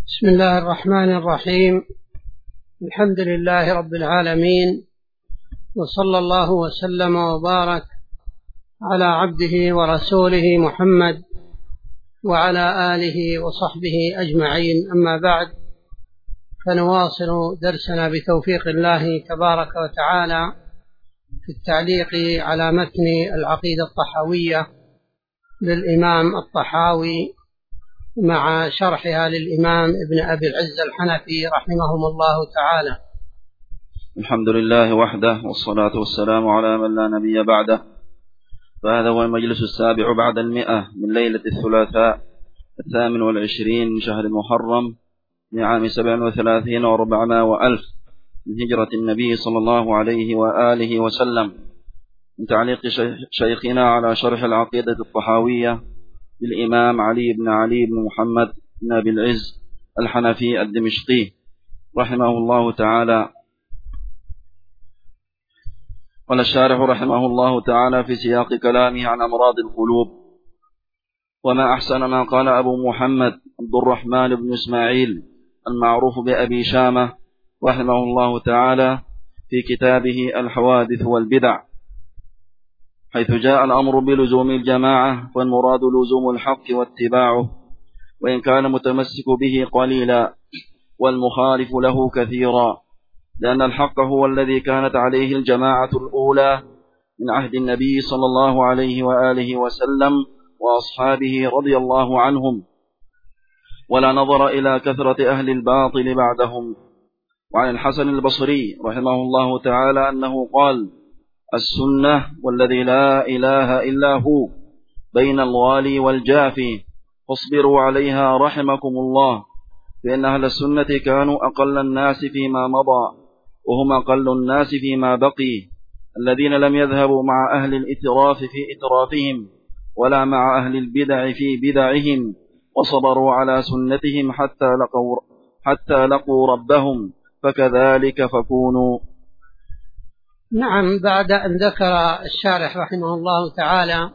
بسم الله الرحمن الرحيم. الحمد لله رب العالمين، وصلى الله وسلم وبارك على عبده ورسوله محمد وعلى آله وصحبه أجمعين. أما بعد، فنواصل درسنا بتوفيق الله تبارك وتعالى في التعليق على متن العقيدة الطحاوية للإمام الطحاوي مع شرحها للإمام ابن أبي العز الحنفي رحمهم الله تعالى. الحمد لله وحده، والصلاة والسلام على من لا نبي بعده. فهذا هو المجلس السابع بعد 100 من ليلة الثلاثاء 28 من شهر المحرم من عام 37 و400 وألف من هجرة النبي صلى الله عليه وآله وسلم، من تعليق شيخنا على شرح العقيدة الطحاوية للإمام علي بن محمد بن أبي العز الحنفي الدمشقي رحمه الله تعالى. قال الشارح رحمه الله تعالى في سياق كلامه عن أمراض القلوب: وما أحسن ما قال أبو محمد عبد الرحمن بن إسماعيل المعروف بأبي شامة رحمه الله تعالى في كتابه الحوادث والبدع، حيث جاء الأمر بلزوم الجماعة، والمراد لزوم الحق واتباعه، وإن كان متمسك به قليلا والمخالف له كثيرا، لأن الحق هو الذي كانت عليه الجماعة الأولى من عهد النبي صلى الله عليه وآله وسلم وأصحابه رضي الله عنهم، ولا نظر إلى كثرة أهل الباطل بعدهم. وعن الحسن البصري رحمه الله تعالى أنه قال: السنة والذي لا إله إلا هو بين الغالي والجافي، فاصبروا عليها رحمكم الله، فإن أهل السنة كانوا أقل الناس فيما مضى، وهم أقل الناس فيما بقي، الذين لم يذهبوا مع أهل الإتراف في إترافهم، ولا مع أهل البدع في بدعهم، وصبروا على سنتهم حتى لقوا ربهم، فكذلك فكونوا. نعم، بعد أن ذكر الشارح رحمه الله تعالى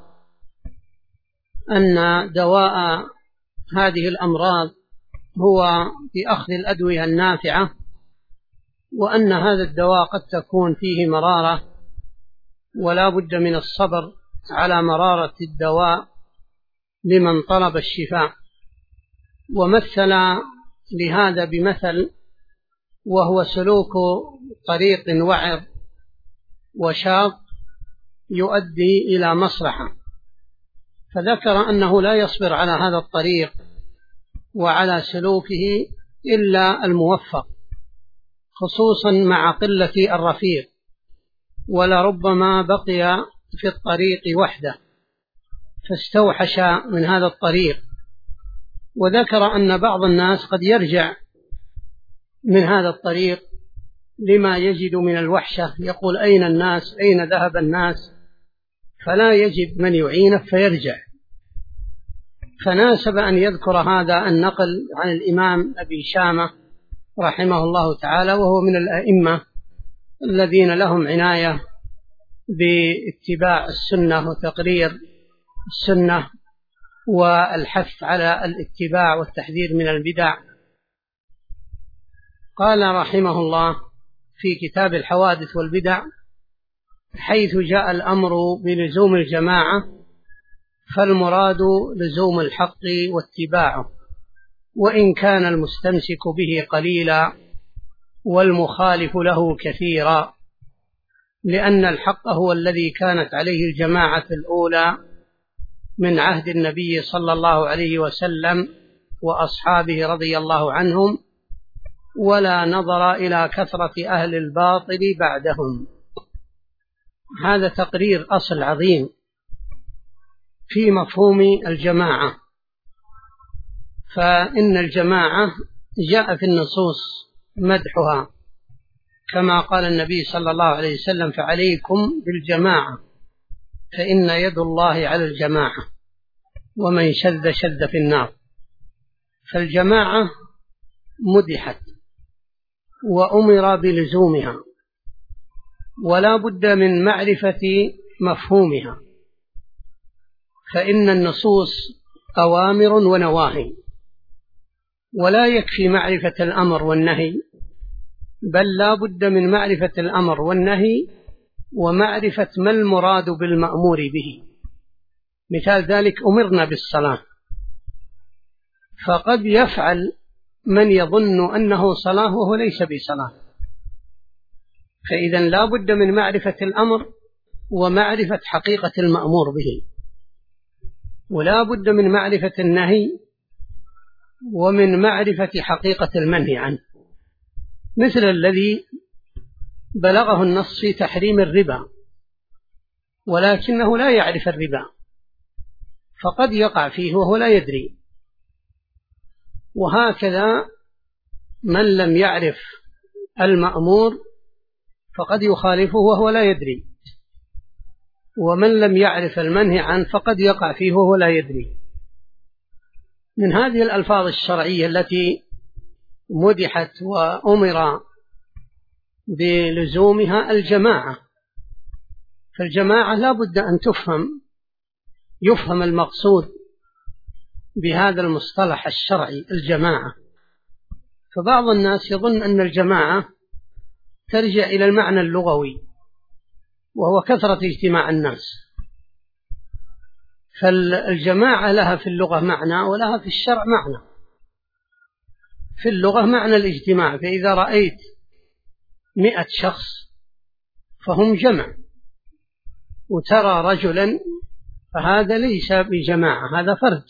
أن دواء هذه الأمراض هو بأخذ الأدوية النافعة، وأن هذا الدواء قد تكون فيه مرارة، ولا بد من الصبر على مرارة الدواء لمن طلب الشفاء، ومثل لهذا بمثل، وهو سلوك طريق وعر وشاق يؤدي إلى مصلحة، فذكر أنه لا يصبر على هذا الطريق وعلى سلوكه إلا الموفق، خصوصا مع قلة الرفيق، ولربما بقي في الطريق وحده فاستوحش من هذا الطريق. وذكر أن بعض الناس قد يرجع من هذا الطريق لما يجد من الوحشة، يقول: أين الناس؟ أين ذهب الناس؟ فلا يجد من يعينه فيرجع. فناسب أن يذكر هذا النقل عن الإمام أبي شامة رحمه الله تعالى، وهو من الأئمة الذين لهم عناية باتباع السنة وتقرير السنة والحث على الاتباع والتحذير من البدع. قال رحمه الله في كتاب الحوادث والبدع: حيث جاء الأمر بلزوم الجماعة، فالمراد لزوم الحق واتباعه، وإن كان المستمسك به قليلا والمخالف له كثيرا، لأن الحق هو الذي كانت عليه الجماعة الأولى من عهد النبي صلى الله عليه وسلم وأصحابه رضي الله عنهم، ولا نظر إلى كثرة أهل الباطل بعدهم. هذا تقرير أصل عظيم في مفهوم الجماعة، فإن الجماعة جاء في النصوص مدحها، كما قال النبي صلى الله عليه وسلم: فعليكم بالجماعة فإن يد الله على الجماعة، ومن شذ شذ في النار. فالجماعة مدحت وأمر بلزومها، ولا بد من معرفة مفهومها، فإن النصوص أوامر ونواهي، ولا يكفي معرفة الأمر والنهي، بل لا بد من معرفة الأمر والنهي ومعرفة ما المراد بالمأمور به. مثال ذلك: أمرنا بالصلاة، فقد يفعل من يظن أنه صلاة وهو ليس بصلاة، فإذا لا بد من معرفة الأمر ومعرفة حقيقة المأمور به، ولا بد من معرفة النهي ومن معرفة حقيقة المنهي عنه، مثل الذي بلغه النص في تحريم الربا ولكنه لا يعرف الربا، فقد يقع فيه وهو لا يدري. وهكذا من لم يعرف المأمور فقد يخالفه وهو لا يدري، ومن لم يعرف المنهي عنه فقد يقع فيه وهو لا يدري. من هذه الألفاظ الشرعية التي مدحت وأمر بلزومها الجماعة، فالجماعة لا بد أن يفهم المقصود بهذا المصطلح الشرعي الجماعة. فبعض الناس يظن أن الجماعة ترجع إلى المعنى اللغوي وهو كثرة اجتماع الناس، فالجماعة لها في اللغة معنى ولها في الشرع معنى. في اللغة معنى الاجتماع، فإذا رأيت 100 شخص فهم جمع، وترى رجلا فهذا ليس بجماعة، هذا فرد.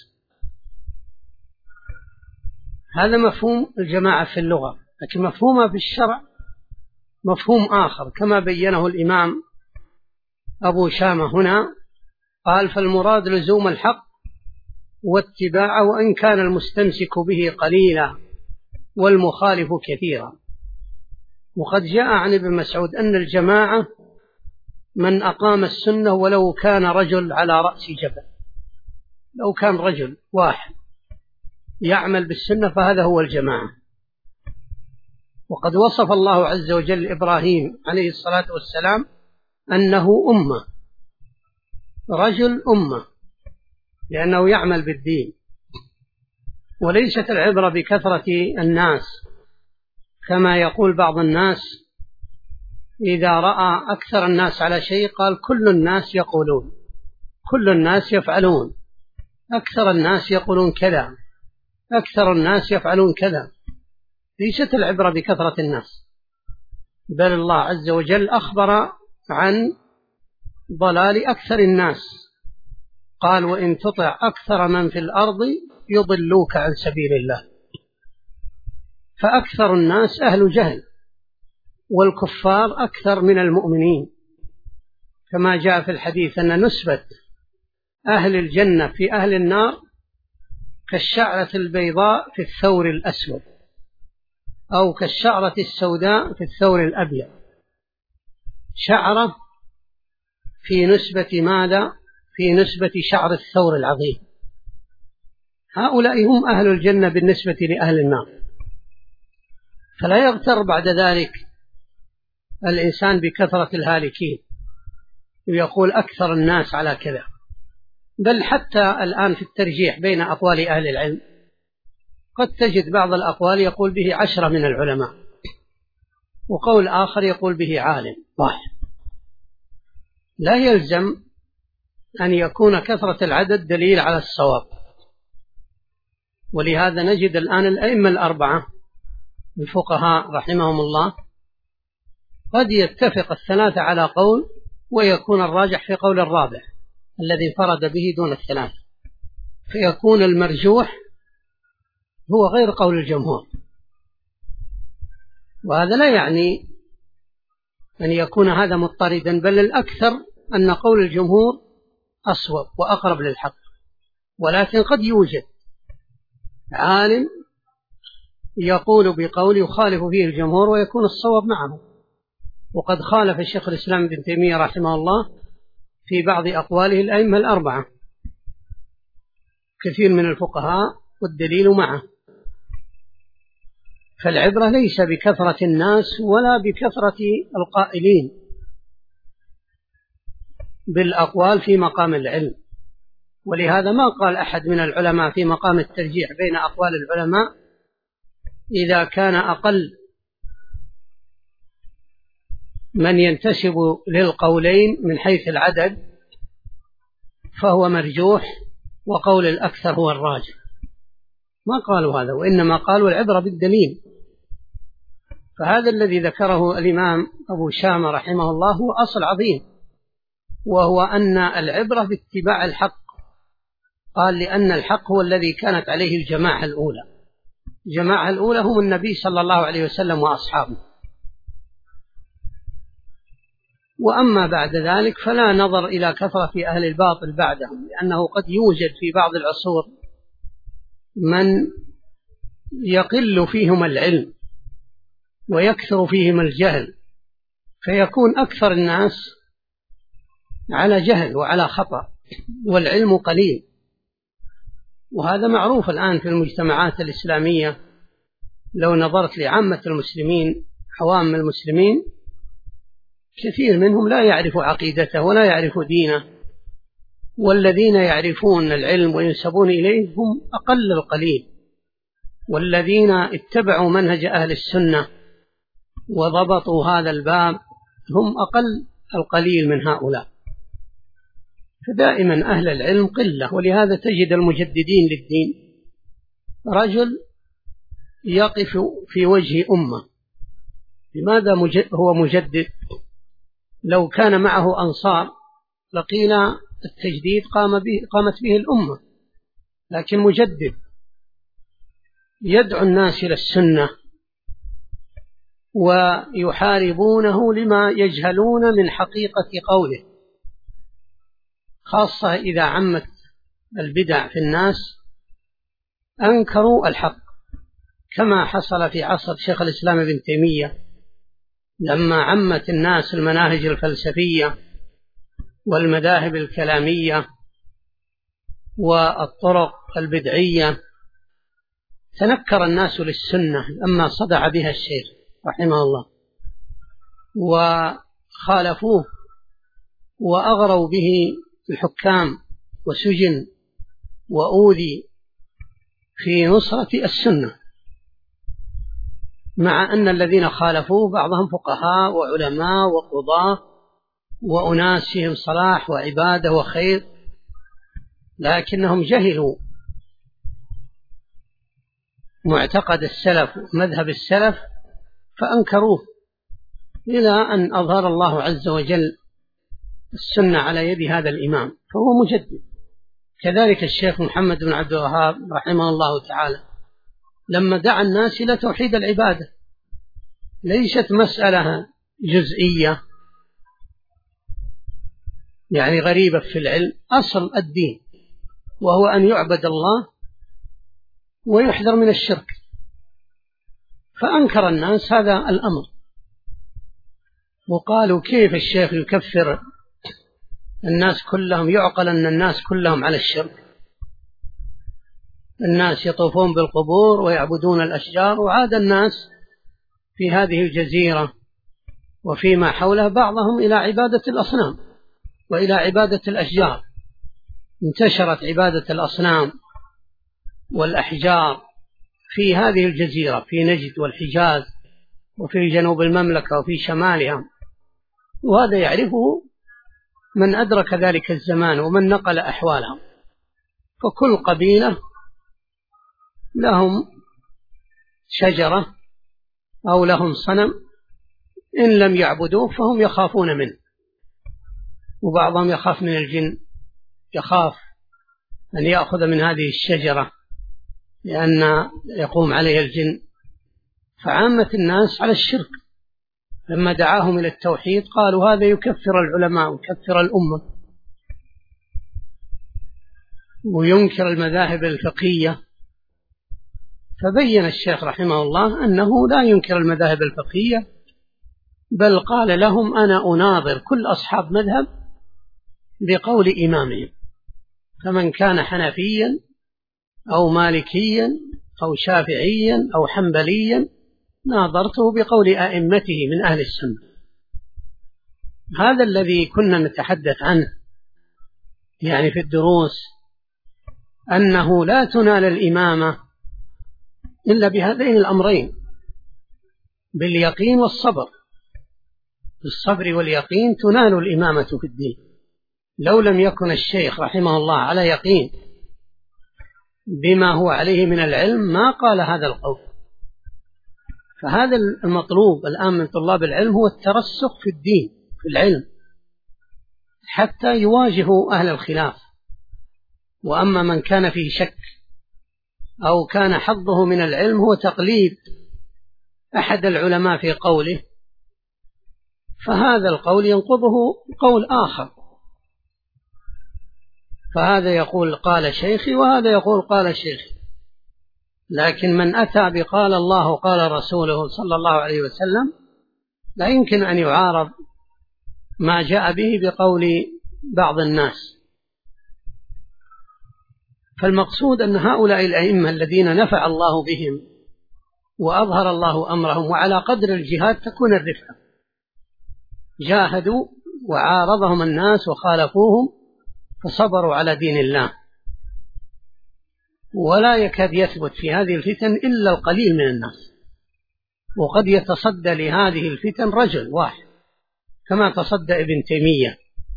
هذا مفهوم الجماعة في اللغة، لكن مفهومها في الشرع مفهوم آخر، كما بينه الإمام أبو شامة هنا، قال: فالمراد لزوم الحق واتباعه وإن كان المستمسك به قليلا والمخالف كثيرا. وقد جاء عن ابن مسعود أن الجماعة من أقام السنة ولو كان رجل على رأس جبل، لو كان رجل واحد يعمل بالسنة فهذا هو الجماعة. وقد وصف الله عز وجل إبراهيم عليه الصلاة والسلام أنه أمة، رجل أمة، لأنه يعمل بالدين. وليست العبرة بكثرة الناس كما يقول بعض الناس، إذا رأى أكثر الناس على شيء قال: كل الناس يقولون، كل الناس يفعلون، أكثر الناس يقولون كذا، أكثر الناس يفعلون كذا. ليست العبرة بكثرة الناس، بل الله عز وجل أخبر عن ضلال أكثر الناس، قال: وإن تطع أكثر من في الأرض يضلوك عن سبيل الله. فأكثر الناس أهل جهل، والكفار أكثر من المؤمنين، كما جاء في الحديث أن نسبة أهل الجنة في أهل النار كالشعرة البيضاء في الثور الأسود، أو كالشعرة السوداء في الثور الأبيض. شعرة في نسبة ماذا؟ في نسبة شعر الثور العظيم. هؤلاء هم أهل الجنة بالنسبة لأهل النار. فلا يغتر بعد ذلك الإنسان بكثرة الهالكين ويقول أكثر الناس على كذا، بل حتى الآن في الترجيح بين أقوال أهل العلم قد تجد بعض الأقوال يقول به 10 من العلماء، وقول آخر يقول به عالم واحد. لا يلزم أن يكون كثرة العدد دليل على الصواب. ولهذا نجد الآن الأئمة الأربعة الفقهاء رحمهم الله قد يتفق الثلاثة على قول ويكون الراجح في قول الرابع الذي انفرد به دون الثلاثة، فيكون المرجوح هو غير قول الجمهور. وهذا لا يعني أن يكون هذا مضطردا، بل الأكثر أن قول الجمهور أصوب وأقرب للحق، ولكن قد يوجد عالم يقول بقول يخالف فيه الجمهور ويكون الصواب معه. وقد خالف الشيخ الإسلام ابن تيمية رحمه الله في بعض أقواله الأئمة الأربعة كثير من الفقهاء والدليل معه. فالعبرة ليس بكثرة الناس ولا بكثرة القائلين بالأقوال في مقام العلم. ولهذا ما قال أحد من العلماء في مقام الترجيح بين أقوال العلماء إذا كان أقل من ينتسب للقولين من حيث العدد فهو مرجوح، وقول الأكثر هو الراجح. ما قالوا هذا، وإنما قالوا العبرة بالدليل. فهذا الذي ذكره الإمام أبو شامة رحمه الله هو أصل عظيم، وهو أن العبرة باتباع الحق. قال لأن الحق هو الذي كانت عليه الجماعة الأولى. الجماعة الأولى هم النبي صلى الله عليه وسلم وأصحابه، وأما بعد ذلك فلا نظر إلى كثرة أهل الباطل بعدهم، لأنه قد يوجد في بعض العصور من يقل فيهم العلم ويكثر فيهم الجهل، فيكون أكثر الناس على جهل وعلى خطأ والعلم قليل. وهذا معروف الآن في المجتمعات الإسلامية. لو نظرت لعامة المسلمين، عوام المسلمين، كثير منهم لا يعرف عقيدته ولا يعرف دينه، والذين يعرفون العلم وينسبون إليه هم أقل القليل، والذين اتبعوا منهج أهل السنة وضبطوا هذا الباب هم أقل القليل من هؤلاء. فدائما أهل العلم قلة، ولهذا تجد المجددين للدين رجل يقف في وجه أمة. لماذا هو مجدد؟ لو كان معه أنصار لقيل التجديد قامت به الأمة، لكن مجدد يدعو الناس إلى السنة ويحاربونه لما يجهلون من حقيقة قوله، خاصة إذا عمت البدع في الناس أنكروا الحق، كما حصل في عصر شيخ الإسلام ابن تيمية لما عمت الناس المناهج الفلسفية والمذاهب الكلامية والطرق البدعية، تنكر الناس للسنة لما صدع بها الشيخ رحمه الله، وخالفوه وأغروا به الحكام وسجن وأوذي في نصرة السنة، مع أن الذين خالفوه بعضهم فقهاء وعلماء وقضاة وأناس فيهم صلاح وعبادة وخير، لكنهم جهلوا معتقد السلف ومذهب السلف فأنكروه، إلى أن أظهر الله عز وجل السنة على يد هذا الإمام، فهو مجدد. كذلك الشيخ محمد بن عبد الوهاب رحمه الله تعالى لما دعا الناس إلى توحيد العبادة، ليست مسألة جزئية يعني غريبة في العلم، أصل الدين وهو أن يعبد الله ويحذر من الشرك، فأنكر الناس هذا الأمر، وقالوا كيف الشيخ يكفر الناس كلهم؟ يعقل أن الناس كلهم على الشرك، الناس يطوفون بالقبور ويعبدون الأشجار، وعاد الناس في هذه الجزيرة وفيما حولها بعضهم إلى عبادة الأصنام وإلى عبادة الأشجار. انتشرت عبادة الأصنام والأحجار في هذه الجزيرة، في نجد والحجاز وفي جنوب المملكة وفي شمالها، وهذا يعرفه من أدرك ذلك الزمان ومن نقل أحوالهم. فكل قبيلة لهم شجرة أو لهم صنم إن لم يعبدوه فهم يخافون منه، وبعضهم يخاف من الجن، يخاف أن يأخذ من هذه الشجرة لأن يقوم عليها الجن. فعامة الناس على الشرك، لما دعاهم إلى التوحيد قالوا هذا يكفر العلماء ويكفر الأمة وينكر المذاهب الفقهية. فبين الشيخ رحمه الله أنه لا ينكر المذاهب الفقهية، بل قال لهم أنا أناظر كل أصحاب مذهب بقول إمامهم، فمن كان حنفيا أو مالكيا أو شافعيا أو حنبليا ناظرته بقول أئمته من أهل السنة. هذا الذي كنا نتحدث عنه يعني في الدروس، أنه لا تنال الإمامة إلا بهذين الأمرين، باليقين والصبر. بالصبر واليقين تنال الإمامة في الدين. لو لم يكن الشيخ رحمه الله على يقين بما هو عليه من العلم ما قال هذا القول. فهذا المطلوب الآن من طلاب العلم هو الترسخ في الدين في العلم حتى يواجهوا أهل الخلاف. وأما من كان فيه شك أو كان حظه من العلم هو تقليد أحد العلماء في قوله، فهذا القول ينقضه قول آخر، فهذا يقول قال شيخي وهذا يقول قال شيخي. لكن من أتى بقال الله قال رسوله صلى الله عليه وسلم لا يمكن أن يعارض ما جاء به بقول بعض الناس. فالمقصود أن هؤلاء الأئمة الذين نفع الله بهم وأظهر الله أمرهم وعلى قدر الجهاد تكون الرفعة، جاهدوا وعارضهم الناس وخالفوهم فصبروا على دين الله. ولا يكاد يثبت في هذه الفتن إلا القليل من الناس، وقد يتصدى لهذه الفتن رجل واحد كما تصدى ابن تيمية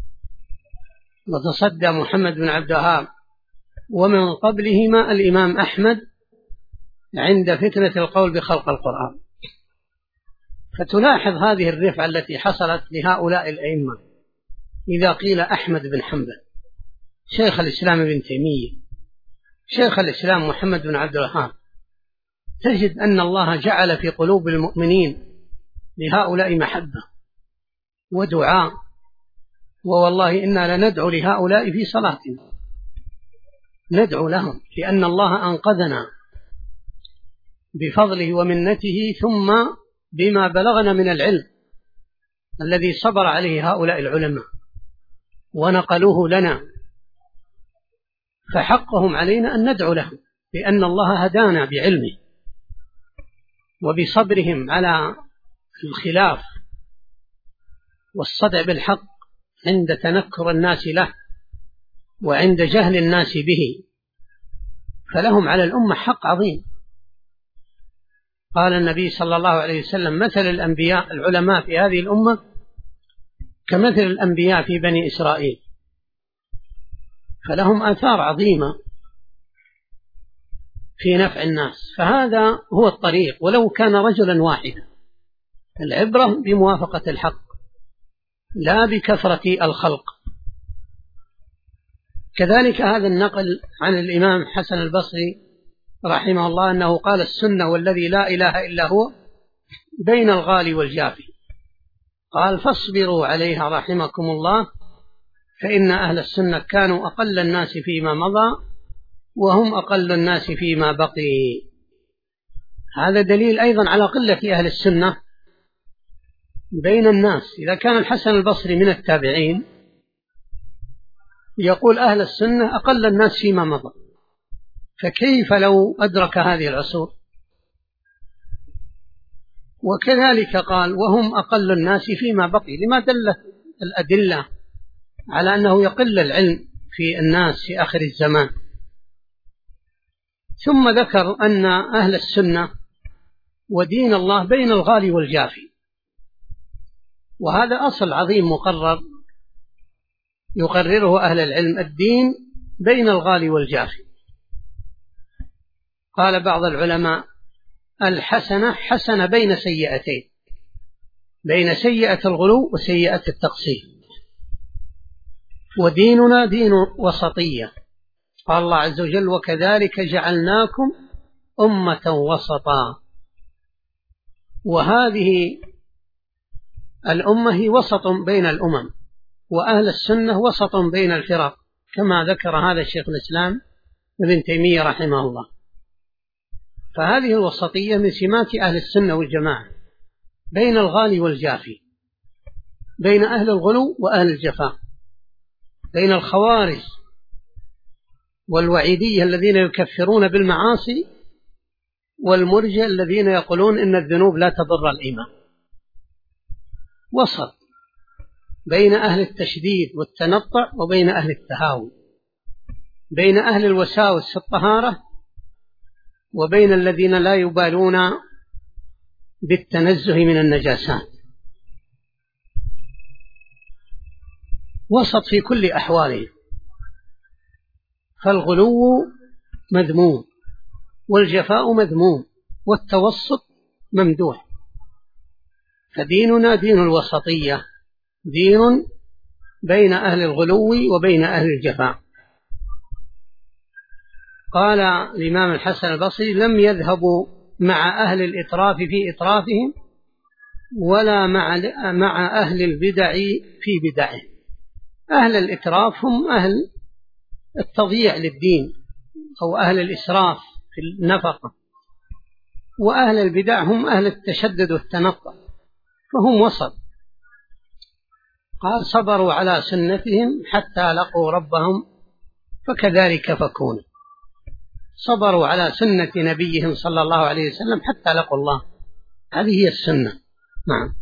وتصدى محمد بن عبد الوهاب، ومن قبلهما الإمام أحمد عند فتنة القول بخلق القرآن. فتلاحظ هذه الرفعة التي حصلت لهؤلاء الأئمة. إذا قيل أحمد بن حنبل، شيخ الإسلام ابن تيمية، شيخ الإسلام محمد بن عبد الوهاب، تجد أن الله جعل في قلوب المؤمنين لهؤلاء محبة ودعاء. ووالله إنا لندعو لهؤلاء في صلاتنا، ندعو لهم لأن الله أنقذنا بفضله ومنته ثم بما بلغنا من العلم الذي صبر عليه هؤلاء العلماء ونقلوه لنا، فحقهم علينا أن ندعو لهم لأن الله هدانا بعلمه وبصبرهم على الخلاف والصدع بالحق عند تنكر الناس له وعند جهل الناس به، فلهم على الأمة حق عظيم. قال النبي صلى الله عليه وسلم مثل الأنبياء العلماء في هذه الأمة كمثل الأنبياء في بني إسرائيل، فلهم آثار عظيمة في نفع الناس. فهذا هو الطريق ولو كان رجلا واحدا. العبرة بموافقة الحق لا بكثرة الخلق. كذلك هذا النقل عن الإمام حسن البصري رحمه الله أنه قال السنة والذي لا إله إلا هو بين الغالي والجافي. قال فاصبروا عليها رحمكم الله فإن أهل السنة كانوا أقل الناس فيما مضى وهم أقل الناس فيما بقي. هذا دليل أيضا على قلة أهل السنة بين الناس. إذا كان الحسن البصري من التابعين يقول أهل السنة أقل الناس فيما مضى، فكيف لو أدرك هذه العصور؟ وكذلك قال وهم أقل الناس فيما بقي. لما دلت الأدلة على أنه يقل العلم في الناس في آخر الزمان؟ ثم ذكر أن أهل السنة ودين الله بين الغالي والجافي، وهذا أصل عظيم مقرر يقرره أهل العلم، الدين بين الغالي والجافي. قال بعض العلماء الحسنة حسنة بين سيئتين، بين سيئة الغلو وسيئة التقصير، وديننا دين وسطية. قال الله عز وجل وكذلك جعلناكم أمة وسطا. وهذه الأمة هي وسط بين الأمم، وأهل السنة وسط بين الفرق كما ذكر هذا الشيخ الإسلام ابن تيمية رحمه الله. فهذه الوسطية من سمات أهل السنة والجماعة بين الغالي والجافي، بين أهل الغلو وأهل الجفاء، بين الخوارج والوعيدية الذين يكفرون بالمعاصي والمرجئة الذين يقولون إن الذنوب لا تضر الإيمان. وسط بين أهل التشديد والتنطع وبين أهل التهاون، بين أهل الوساوس في الطهارة وبين الذين لا يبالون بالتنزه من النجاسات، وسط في كل أحواله. فالغلو مذموم، والجفاء مذموم، والتوسط ممدوح. فديننا دين الوسطية، دين بين أهل الغلو وبين أهل الجفاء. قال الإمام الحسن البصري: لم يذهبوا مع أهل الإطراف في إطرافهم، ولا مع أهل البدع في بدعهم. أهل الإطراف هم أهل التضييع للدين أو أهل الإسراف في النفقة، وأهل البدع هم أهل التشدد والتنطع، فهم وسط. قال: صبروا على سنتهم حتى لقوا ربهم فكذلك فكونوا. صبروا على سنة نبيهم صلى الله عليه وسلم حتى لقوا الله، هذه هي السنة. نعم.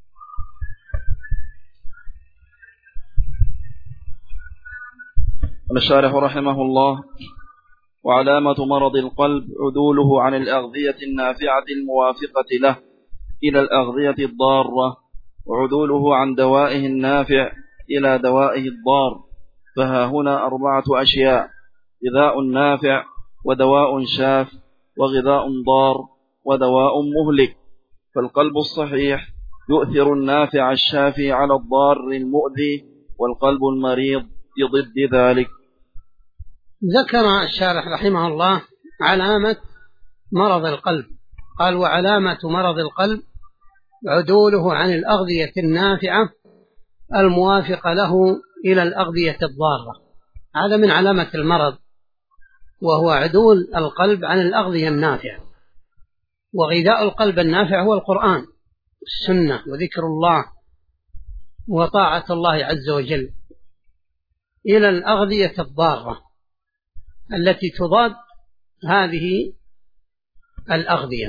الشارح رحمه الله: وعلامة مرض القلب عدوله عن الأغذية النافعة الموافقة له إلى الأغذية الضارة، وعدوله عن دوائه النافع إلى دوائه الضار. فها هنا 4 أشياء: غذاء نافع، ودواء شاف، وغذاء ضار، ودواء مهلك. فالقلب الصحيح يؤثر النافع الشافي على الضار المؤذي، والقلب المريض بضد ذلك. ذكر الشارح رحمه الله علامة مرض القلب. قال: وعلامة مرض القلب عدوله عن الأغذية النافعة الموافقة له إلى الأغذية الضارة. هذا من علامة المرض، وهو عدول القلب عن الأغذية النافعة. وغذاء القلب النافع هو القرآن والسنة وذكر الله وطاعة الله عز وجل، إلى الأغذية الضارة التي تضاد هذه الأغذية.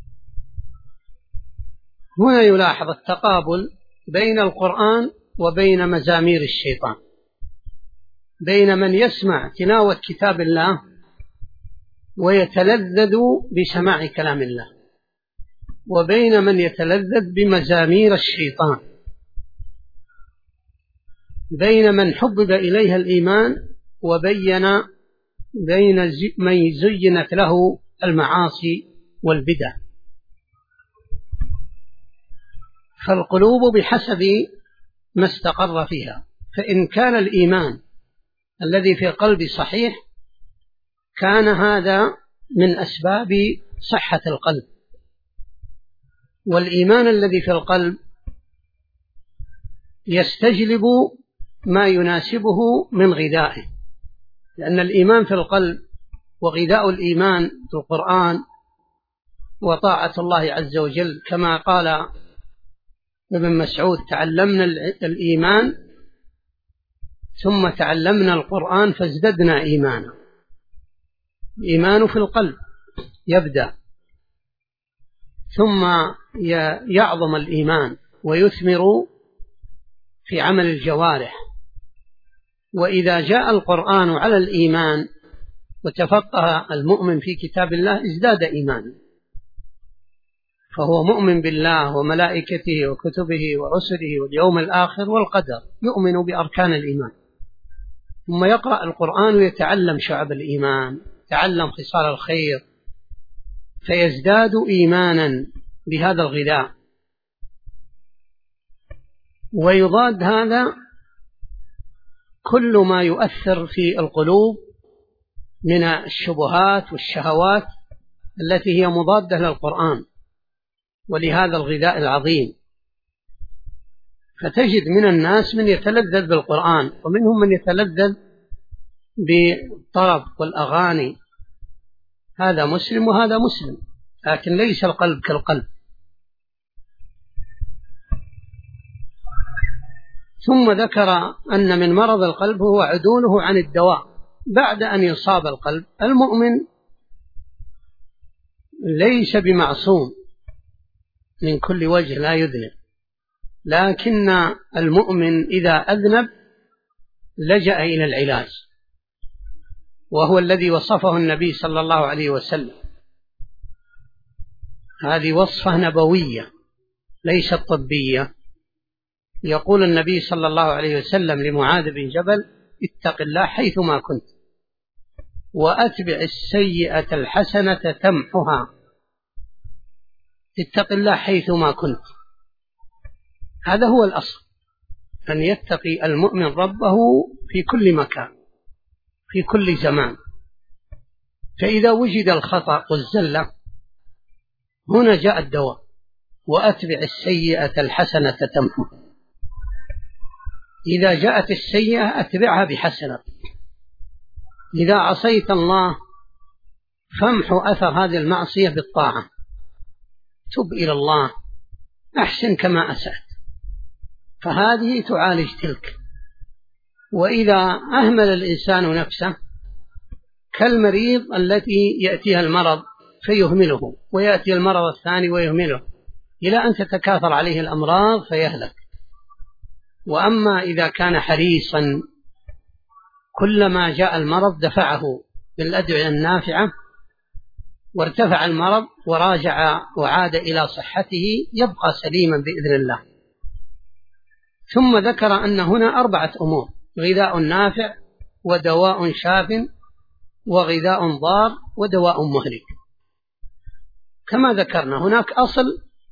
هنا يلاحظ التقابل بين القرآن وبين مزامير الشيطان، بين من يسمع تلاوة كتاب الله ويتلذذ بسماع كلام الله، وبين من يتلذذ بمزامير الشيطان، بين من حبب إليها الإيمان وبين من زينت له المعاصي والبدع. فالقلوب بحسب ما استقر فيها، فإن كان الإيمان الذي في القلب صحيح كان هذا من أسباب صحة القلب. والإيمان الذي في القلب يستجلب ما يناسبه من غذائه، لأن الإيمان في القلب وغذاء الإيمان في القرآن وطاعة الله عز وجل، كما قال ابن مسعود: تعلمنا الإيمان ثم تعلمنا القرآن فازددنا إيمانا. الإيمان في القلب يبدأ، ثم يعظم الإيمان ويثمر في عمل الجوارح. وإذا جاء القرآن على الإيمان وتفقه المؤمن في كتاب الله ازداد إيمانا، فهو مؤمن بالله وملائكته وكتبه ورسله واليوم الآخر والقدر، يؤمن بأركان الإيمان. ثم يقرأ القرآن ويتعلم شعب الإيمان، يتعلم خصال الخير، فيزداد إيمانا بهذا الغذاء. ويضاد هذا كل ما يؤثر في القلوب من الشبهات والشهوات التي هي مضادة للقرآن ولهذا الغذاء العظيم. فتجد من الناس من يتلذذ بالقرآن، ومنهم من يتلذذ بالطرب والأغاني، هذا مسلم وهذا مسلم، لكن ليس القلب كالقلب. ثم ذكر أن من مرض القلب هو عدوله عن الدواء بعد أن يصاب القلب. المؤمن ليس بمعصوم من كل وجه، لا يذنب، لكن المؤمن إذا أذنب لجأ إلى العلاج، وهو الذي وصفه النبي صلى الله عليه وسلم: هذه وصفة نبوية ليست طبية. يقول النبي صلى الله عليه وسلم لمعاذ بن جبل: اتق الله حيثما كنت وأتبع السيئة الحسنة تمحها. اتق الله حيثما كنت، هذا هو الأصل، أن يتقي المؤمن ربه في كل مكان في كل زمان. فإذا وجد الخطأ والزلة هنا جاء الدواء: وأتبع السيئة الحسنة تمحها. إذا جاءت السيئة أتبعها بحسنة. إذا عصيت الله فامحو أثر هذه المعصية بالطاعة، تب إلى الله، أحسن كما أسأت، فهذه تعالج تلك. وإذا أهمل الإنسان نفسه كالمريض التي يأتيها المرض فيهمله، ويأتي المرض الثاني ويهمله، إلى أن تتكاثر عليه الأمراض فيهلك. وأما إذا كان حريصا كلما جاء المرض دفعه بالأدعية النافعة وارتفع المرض وراجع وعاد إلى صحته، يبقى سليما بإذن الله. ثم ذكر أن هنا 4 أمور: غذاء نافع، ودواء شاف، وغذاء ضار، ودواء مهلك. كما ذكرنا هناك أصل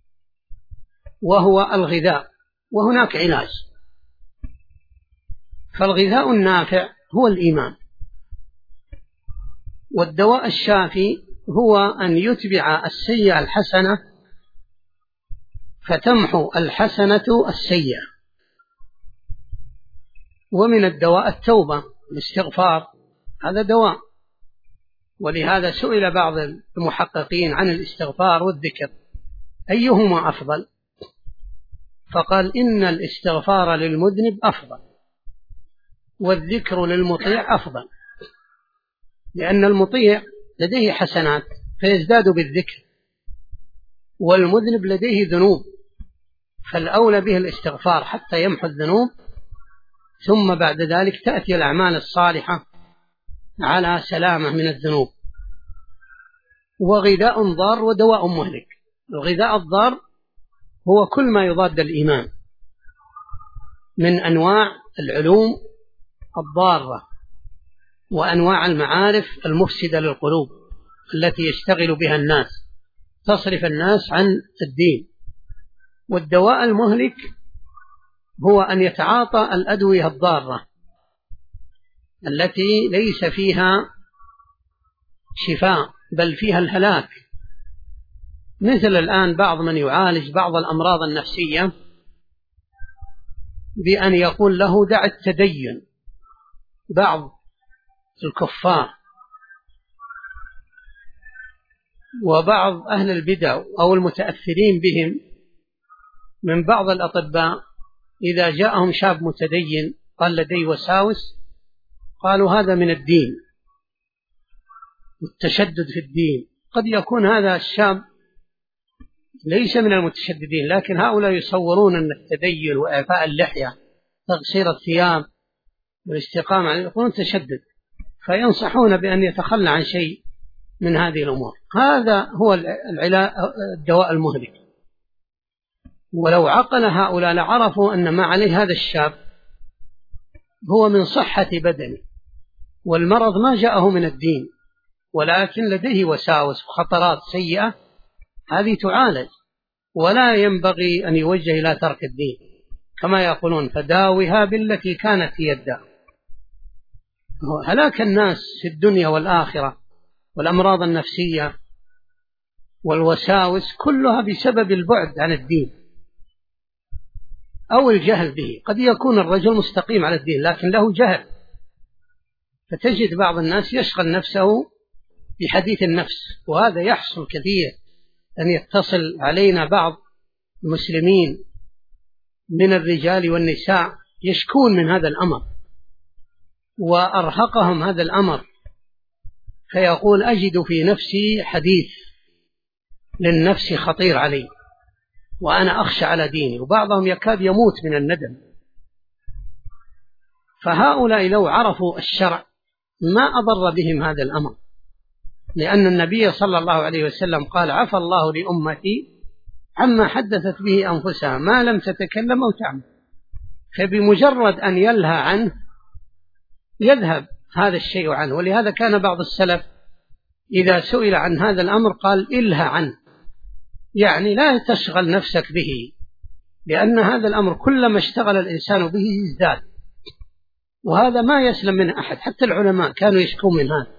وهو الغذاء، وهناك علاج. فالغذاء النافع هو الإيمان، والدواء الشافي هو أن يتبع السيئة الحسنة فتمحو الحسنة السيئة. ومن الدواء التوبة، الاستغفار، هذا دواء. ولهذا سئل بعض المحققين عن الاستغفار والذكر أيهما أفضل، فقال: إن الاستغفار للمذنب أفضل، والذكر للمطيع أفضل، لأن المطيع لديه حسنات فيزداد بالذكر، والمذنب لديه ذنوب فالأولى به الاستغفار حتى يمحو الذنوب، ثم بعد ذلك تأتي الأعمال الصالحة على سلامة من الذنوب. وغذاء ضار ودواء مهلك. الغذاء الضار هو كل ما يضاد الإيمان من أنواع العلوم الضارة وأنواع المعارف المفسدة للقلوب التي يشتغل بها الناس، تصرف الناس عن الدين. والدواء المهلك هو أن يتعاطى الأدوية الضارة التي ليس فيها شفاء بل فيها الهلاك، مثل الآن بعض من يعالج بعض الأمراض النفسية بأن يقول له دع التدين. بعض الكفار وبعض أهل البدع أو المتأثرين بهم من بعض الأطباء إذا جاءهم شاب متدين قال لدي وساوس، قالوا هذا من الدين والتشدد في الدين. قد يكون هذا الشاب ليس من المتشددين، لكن هؤلاء يصورون أن التدين وإعفاء اللحية تغسير الثياب والاستقامة يكون تشدد، فينصحون بأن يتخلى عن شيء من هذه الأمور. هذا هو الدواء المهلك. ولو عقل هؤلاء لعرفوا أن ما عليه هذا الشاب هو من صحة بدنه، والمرض ما جاءه من الدين، ولكن لديه وساوس وخطرات سيئة، هذه تعالج، ولا ينبغي أن يوجه إلى ترك الدين، كما يقولون: فداوها بالتي كانت هي الداء. هلاك الناس في الدنيا والآخرة والأمراض النفسية والوساوس كلها بسبب البعد عن الدين أو الجهل به. قد يكون الرجل مستقيم على الدين لكن له جهل، فتجد بعض الناس يشغل نفسه بحديث النفس، وهذا يحصل كثير، أن يتصل علينا بعض المسلمين من الرجال والنساء يشكون من هذا الأمر، وأرهقهم هذا الأمر، فيقول: أجد في نفسي حديث للنفس خطير علي وأنا أخشى على ديني، وبعضهم يكاد يموت من الندم. فهؤلاء لو عرفوا الشرع ما أضر بهم هذا الأمر، لأن النبي صلى الله عليه وسلم قال: عفى الله لأمتي عما حدثت به أنفسها ما لم تتكلم أو تعمل. فبمجرد أن يلهى عنه يذهب هذا الشيء عنه. ولهذا كان بعض السلف إذا سئل عن هذا الأمر قال: إلهى عنه، يعني لا تشغل نفسك به، لأن هذا الأمر كلما اشتغل الإنسان به يزداد، وهذا ما يسلم منه أحد. حتى العلماء كانوا يشكون من هذا،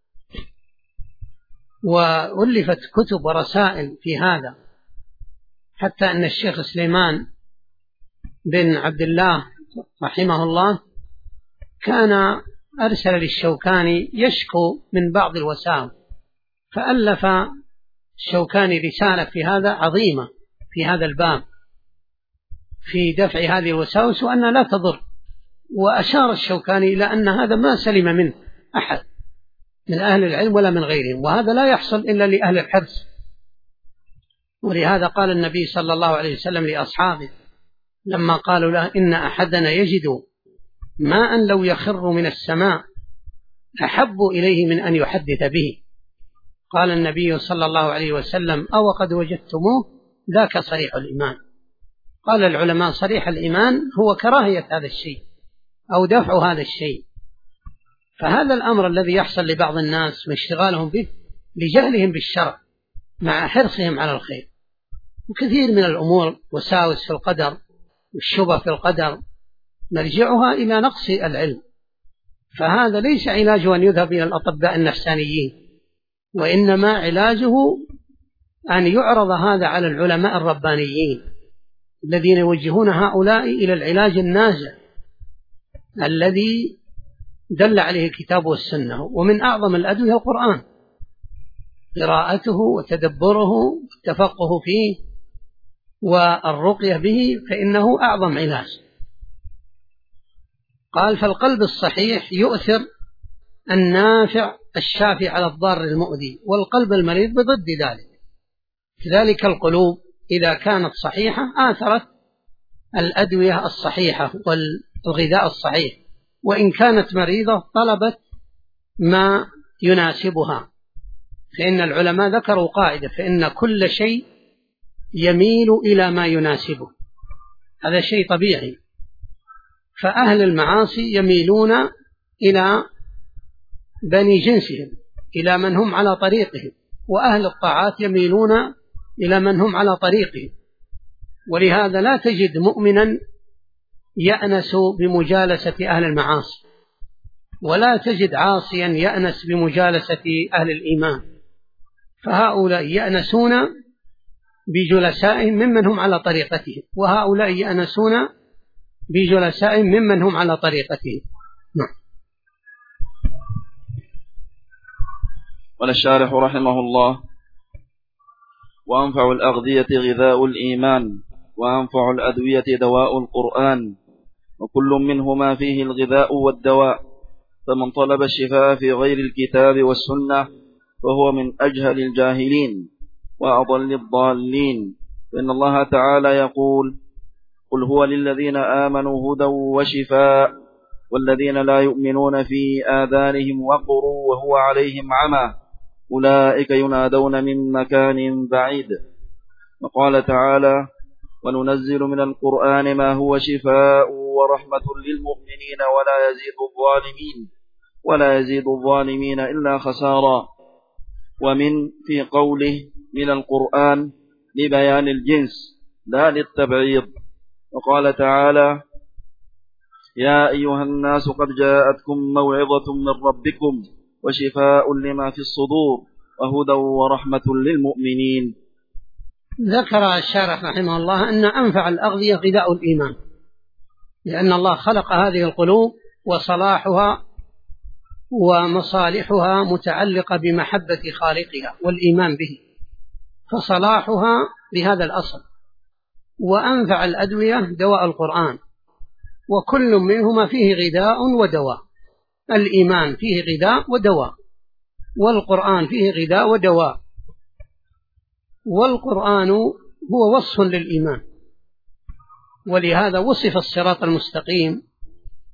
وألفت كتب ورسائل في هذا، حتى أن الشيخ سليمان بن عبد الله رحمه الله كان أرسل للشوكاني يشكو من بعض الوساوس، فألف الشوكاني رسالة في هذا عظيمة في هذا الباب في دفع هذه الوساوس وأنها لا تضر. وأشار الشوكاني إلى أن هذا ما سلم منه أحد من أهل العلم ولا من غيرهم، وهذا لا يحصل إلا لأهل الحرص. ولهذا قال النبي صلى الله عليه وسلم لأصحابه لما قالوا له: إن أحدنا يجد ماء لو يخر من السماء أحب إليه من أن يحدث به، قال النبي صلى الله عليه وسلم: أو قد وجدتموه؟ ذاك صريح الإيمان. قال العلماء: صريح الإيمان هو كراهية هذا الشيء أو دفع هذا الشيء. فهذا الأمر الذي يحصل لبعض الناس واشتغالهم به لجهلهم بالشرع مع حرصهم على الخير. وكثير من الأمور وساوس في القدر والشبه في القدر مرجعها إلى نقص العلم. فهذا ليس علاجه أن يذهب إلى الأطباء النفسانيين، وإنما علاجه أن يعرض هذا على العلماء الربانيين الذين يوجهون هؤلاء إلى العلاج النازع الذي دل عليه الكتاب والسنة. ومن أعظم الأدوية القرآن، قراءته وتدبره والتفقه فيه والرقية به، فإنه أعظم علاج. قال: فالقلب الصحيح يؤثر النافع الشافي على الضار المؤذي، والقلب المريض بضد ذلك. كذلك القلوب إذا كانت صحيحة آثرت الأدوية الصحيحة والغذاء الصحيح، وإن كانت مريضة طلبت ما يناسبها. فإن العلماء ذكروا قاعدة: فإن كل شيء يميل إلى ما يناسبه. هذا شيء طبيعي. فأهل المعاصي يميلون إلى بني جنسهم، إلى من هم على طريقهم، وأهل الطاعات يميلون إلى من هم على طريقهم. ولهذا لا تجد مؤمنا يأنس بمجالسة أهل المعاصي، ولا تجد عاصيا يأنس بمجالسة أهل الإيمان. فهؤلاء يأنسون بجلسائهم ممن هم على طريقتهم، وهؤلاء يأنسون بجلسائهم ممن هم على طريقتهم. نعم. قال الشارح رحمه الله: وأنفع الأغذية غذاء الإيمان، وأنفع الأدوية دواء القرآن، وكل منهما فيه الغذاء والدواء. فمن طلب الشفاء في غير الكتاب والسنة فهو من أجهل الجاهلين وأضل الضالين. فإن الله تعالى يقول: قل هو للذين آمنوا هدى وشفاء، والذين لا يؤمنون في آذانهم وقر وهو عليهم عمى، أولئك ينادون من مكان بعيد. وقال تعالى: وننزل من القرآن ما هو شفاء ورحمة للمؤمنين ولا يزيد الظالمين إلا خسارا. ومن في قوله من القرآن لبيان الجنس لا للتبعيض. وقال تعالى: يا أيها الناس قد جاءتكم موعظة من ربكم وشفاء لما في الصدور وهدى ورحمة للمؤمنين. ذكر الشارح رحمه الله أن أنفع الأغذية غذاء الإيمان، لأن الله خلق هذه القلوب وصلاحها ومصالحها متعلقة بمحبة خالقها والإيمان به، فصلاحها بهذا الأصل. وأنفع الأدوية دواء القرآن، وكل منهما فيه غذاء ودواء. الإيمان فيه غذاء ودواء، والقرآن فيه غذاء ودواء. والقرآن هو وصف للإيمان، ولهذا وصف الصراط المستقيم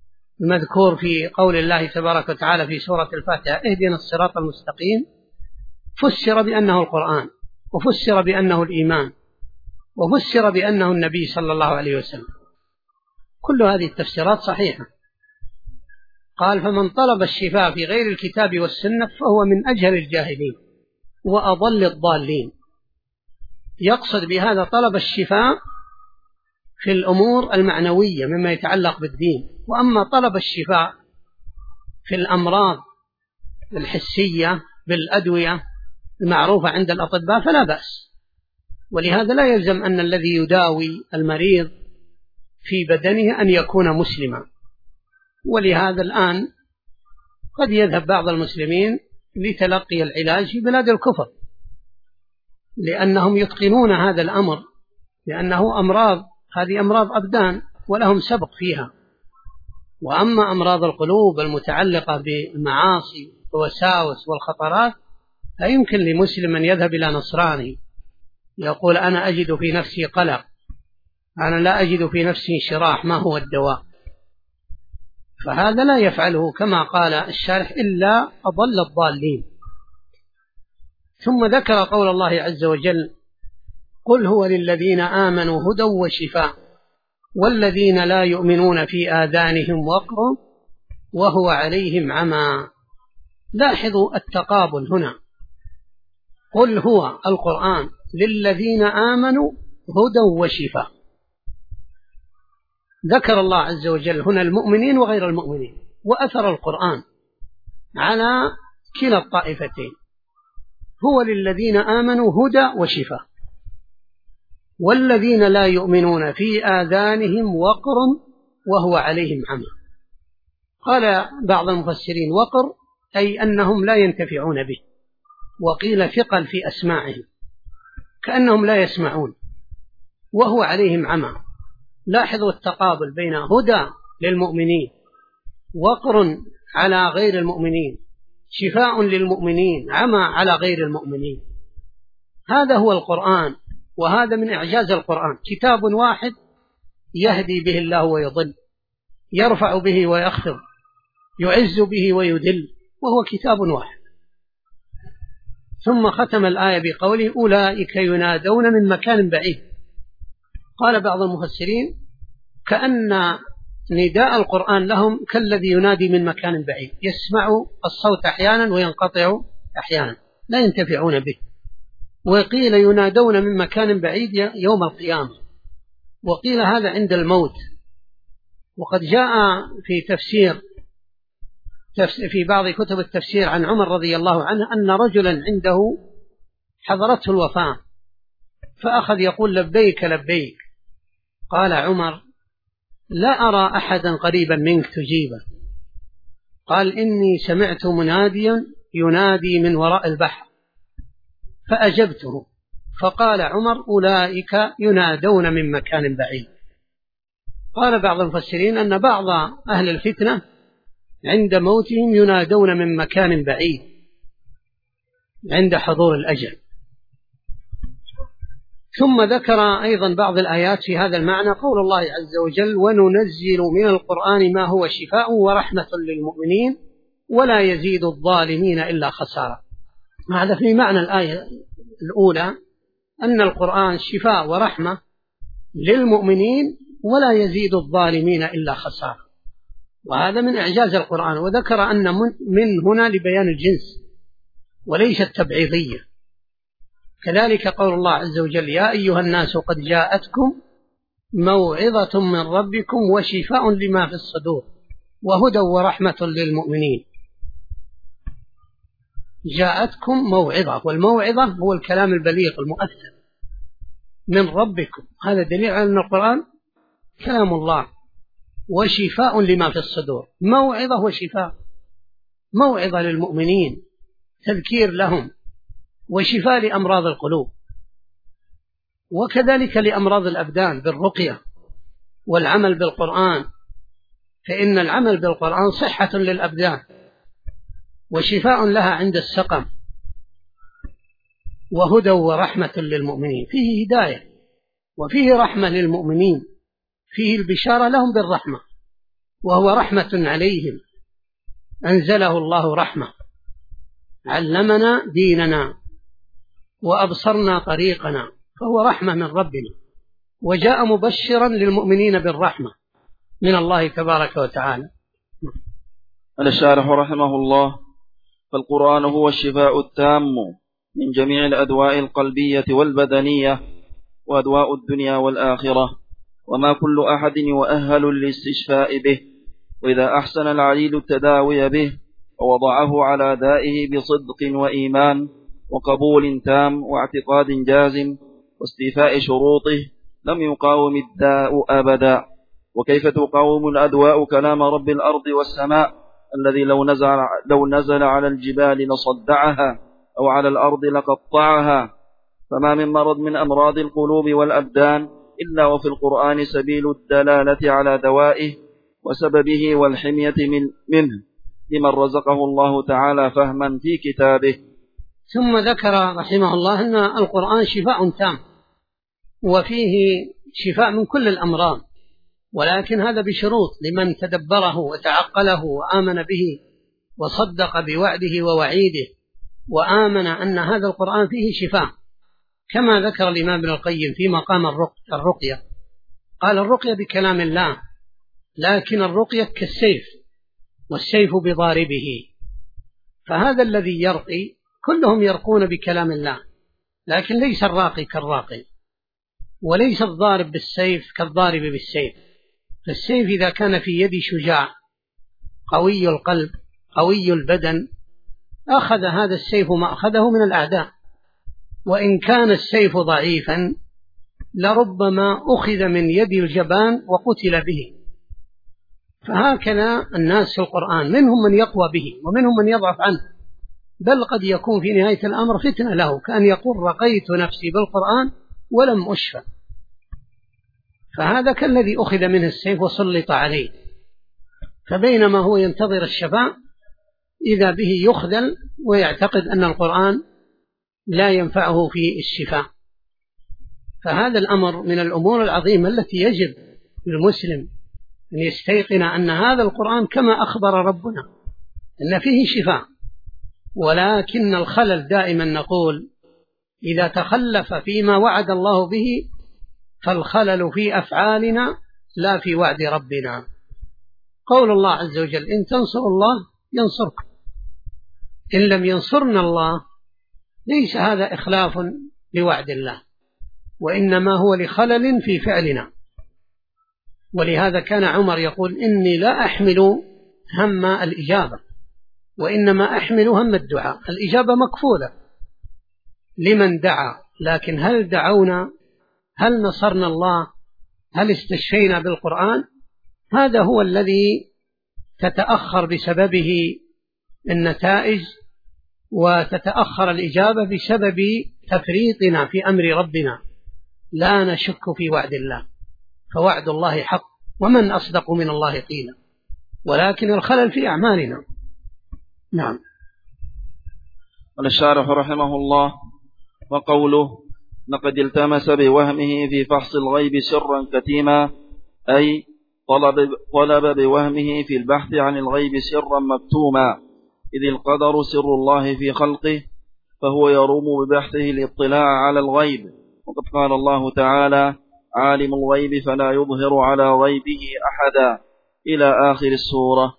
المذكور في قول الله تبارك وتعالى في سورة الفاتحة: اهدنا الصراط المستقيم فسر بأنه القرآن، وفسر بأنه الإيمان، وفسر بأنه النبي صلى الله عليه وسلم. كل هذه التفسيرات صحيحة. قال: فمن طلب الشفاء في غير الكتاب والسنة فهو من أجهل الجاهلين وأضل الضالين. يقصد بهذا طلب الشفاء في الأمور المعنوية مما يتعلق بالدين، وأما طلب الشفاء في الأمراض الحسية بالأدوية المعروفة عند الأطباء فلا بأس. ولهذا لا يلزم أن الذي يداوي المريض في بدنه أن يكون مسلما. ولهذا الآن قد يذهب بعض المسلمين لتلقي العلاج في بلاد الكفر، لأنهم يتقنون هذا الأمر، لأنه هذه أمراض أبدان ولهم سبق فيها. وأما أمراض القلوب المتعلقة بالمعاصي والوساوس والخطرات فيمكن لمسلم أن يذهب إلى نصراني يقول: أنا أجد في نفسي قلق، أنا لا أجد في نفسي شراح، ما هو الدواء؟ فهذا لا يفعله كما قال الشارح إلا أضل الضالين. ثم ذكر قول الله عز وجل: قل هو للذين آمنوا هدى وشفاء والذين لا يؤمنون في آذانهم وقر وهو عليهم عمى. لاحظوا التقابل هنا، قل هو القرآن للذين آمنوا هدى وشفاء. ذكر الله عز وجل هنا المؤمنين وغير المؤمنين، وأثر القرآن على كلا الطائفتين. هو للذين آمنوا هدى وشفاء والذين لا يؤمنون في آذانهم وقر وهو عليهم عمى. قال بعض المفسرين: وقر أي أنهم لا ينتفعون به، وقيل ثقل في أسماعهم كأنهم لا يسمعون، وهو عليهم عمى. لاحظوا التقابل بين هدى للمؤمنين وقر على غير المؤمنين، شفاء للمؤمنين عمى على غير المؤمنين. هذا هو القرآن، وهذا من إعجاز القرآن، كتاب واحد يهدي به الله ويضل، يرفع به ويخفض، يعز به ويذل، وهو كتاب واحد. ثم ختم الآية بقوله: أولئك ينادون من مكان بعيد. قال بعض المفسرين: كأن نداء القرآن لهم كالذي ينادي من مكان بعيد، يسمع الصوت أحيانا وينقطع أحيانا، لا ينتفعون به. وقيل ينادون من مكان بعيد يوم القيامة، وقيل هذا عند الموت. وقد جاء في بعض كتب التفسير عن عمر رضي الله عنه أن رجلا عنده حضرته الوفاة فأخذ يقول: لبيك لبيك. قال عمر: لا أرى أحدا قريبا منك تجيبه. قال: إني سمعت مناديا ينادي من وراء البحر فأجبته. فقال عمر: أولئك ينادون من مكان بعيد. قال بعض المفسرين أن بعض أهل الفتنة عند موتهم ينادون من مكان بعيد عند حضور الأجل. ثم ذكر أيضا بعض الآيات في هذا المعنى، قول الله عز وجل: وننزل من القرآن ما هو شفاء ورحمة للمؤمنين ولا يزيد الظالمين إلا خسارة. هذا في معنى الآية الأولى، أن القرآن شفاء ورحمة للمؤمنين ولا يزيد الظالمين إلا خسارة، وهذا من إعجاز القرآن. وذكر أن من هنا لبيان الجنس وليس التبعيضية. كذلك قول الله عز وجل: يا أيها الناس قد جاءتكم موعظة من ربكم وشفاء لما في الصدور وهدى ورحمة للمؤمنين. جاءتكم موعظة، والموعظة هو الكلام البليغ المؤثر من ربكم، هذا دليل على أن القرآن كلام الله. وشفاء لما في الصدور، موعظة وشفاء، موعظة للمؤمنين، تذكير لهم، وشفاء لأمراض القلوب، وكذلك لأمراض الأبدان بالرقية والعمل بالقرآن، فإن العمل بالقرآن صحة للأبدان وشفاء لها عند السقم، وهدى ورحمة للمؤمنين. فيه هداية وفيه رحمة للمؤمنين، فيه البشارة لهم بالرحمة، وهو رحمة عليهم، أنزله الله رحمة، علمنا ديننا وأبصرنا طريقنا، فهو رحمة من ربنا، وجاء مبشرا للمؤمنين بالرحمة من الله تبارك وتعالى. قال الشارح رحمه الله: فالقرآن هو الشفاء التام من جميع الأدواء القلبية والبدنية وأدواء الدنيا والآخرة، وما كل أحد يؤهل للاستشفاء به، وإذا أحسن العليل التداوي به ووضعه على دائه بصدق وإيمان وقبول تام واعتقاد جازم واستيفاء شروطه لم يقاوم الداء أبدا. وكيف تقاوم الأدواء كلام رب الأرض والسماء الذي لو نزل على الجبال لصدعها أو على الأرض لقطعها؟ فما من مرض من أمراض القلوب والأبدان إلا وفي القرآن سبيل الدلالة على دوائه وسببه والحمية منه لمن رزقه الله تعالى فهما في كتابه. ثم ذكر رحمه الله أن القرآن شفاء تام، وفيه شفاء من كل الأمراض، ولكن هذا بشروط لمن تدبره وتعقله وآمن به وصدق بوعده ووعيده، وآمن أن هذا القرآن فيه شفاء، كما ذكر الإمام ابن القيم في مقام الرقية. قال: الرقية بكلام الله، لكن الرقية كالسيف، والسيف بضاربه. فهذا الذي يرقي كلهم يرقون بكلام الله، لكن ليس الراقي كالراقي، وليس الضارب بالسيف كالضارب بالسيف. فالسيف إذا كان في يد شجاع قوي القلب قوي البدن أخذ هذا السيف ما أخذه من الأعداء، وإن كان السيف ضعيفا لربما أخذ من يد الجبان وقتل به. فهكذا الناس في القرآن، منهم من يقوى به ومنهم من يضعف عنه، بل قد يكون في نهاية الأمر فتنة له، كأن يقول: رقيت نفسي بالقرآن ولم أشفى. فهذا كالذي أخذ منه السيف وسلط عليه، فبينما هو ينتظر الشفاء إذا به يخذل ويعتقد أن القرآن لا ينفعه في الشفاء. فهذا الأمر من الأمور العظيمة التي يجب للمسلم أن يستيقن أن هذا القرآن كما أخبر ربنا أن فيه شفاء، ولكن الخلل دائما نقول إذا تخلف فيما وعد الله به فالخلل في أفعالنا لا في وعد ربنا. قول الله عز وجل: إن تنصروا الله ينصركم، إن لم ينصرنا الله ليس هذا إخلاف لوعد الله، وإنما هو لخلل في فعلنا. ولهذا كان عمر يقول: إني لا أحمل هم الإجابة، وإنما أحمل هم الدعاء. الإجابة مكفولة لمن دعا، لكن هل دعونا؟ هل نصرنا الله؟ هل استشفينا بالقرآن؟ هذا هو الذي تتأخر بسببه النتائج، وتتأخر الإجابة بسبب تفريطنا في أمر ربنا. لا نشك في وعد الله، فوعد الله حق، ومن أصدق من الله قيلا، ولكن الخلل في أعمالنا. نعم. قال الشارح رحمه الله: وقوله: لقد التمس بوهمه في فحص الغيب سرا كتيما، أي طلب بوهمه في البحث عن الغيب سرا مكتوما، إذ القدر سر الله في خلقه، فهو يروم ببحثه الاطلاع على الغيب. وقد قال الله تعالى: عالم الغيب فلا يظهر على غيبه أحدا، إلى آخر السورة.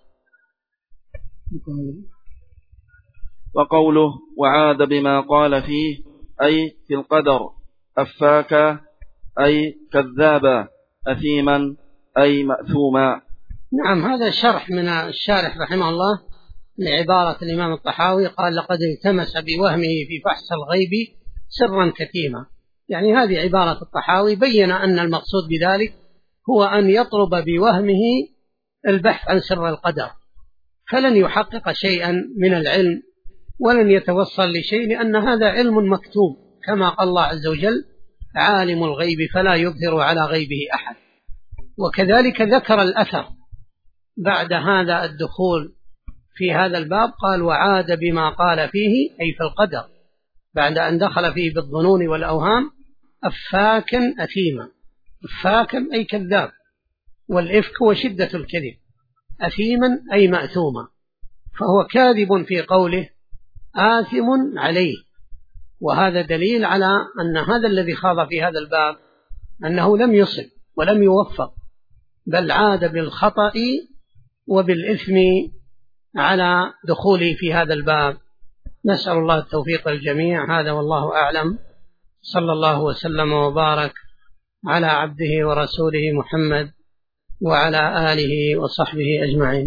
وقوله: وعاد بما قال فيه، أي في القدر، أفاكا أي كذابا، أثيما أي مأثوما. نعم، هذا شرح من الشارح رحمه الله لعبارة الإمام الطحاوي، قال: لقد التمس بوهمه في فحص الغيب سرا كتيما. يعني هذه عبارة الطحاوي، بين أن المقصود بذلك هو أن يطلب بوهمه البحث عن سر القدر، فلن يحقق شيئا من العلم ولن يتوصل لشيء، لأن هذا علم مكتوب، كما قال الله عز وجل: عالم الغيب فلا يظهر على غيبه أحد. وكذلك ذكر الأثر بعد هذا الدخول في هذا الباب، قال: وعاد بما قال فيه، أي في القدر، بعد أن دخل فيه بالظنون والأوهام، أفاكا أثيما. أفاكا أي كذاب، والإفك هو شدة الكذب، أثيما أي مأثوما، فهو كاذب في قوله، آثم عليه، وهذا دليل على أن هذا الذي خاض في هذا الباب أنه لم يصب ولم يوفق، بل عاد بالخطأ وبالإثم على دخوله في هذا الباب. نسأل الله التوفيق الجميع. هذا والله أعلم. صلى الله وسلم وبارك على عبده ورسوله محمد وعلى آله وصحبه أجمعين.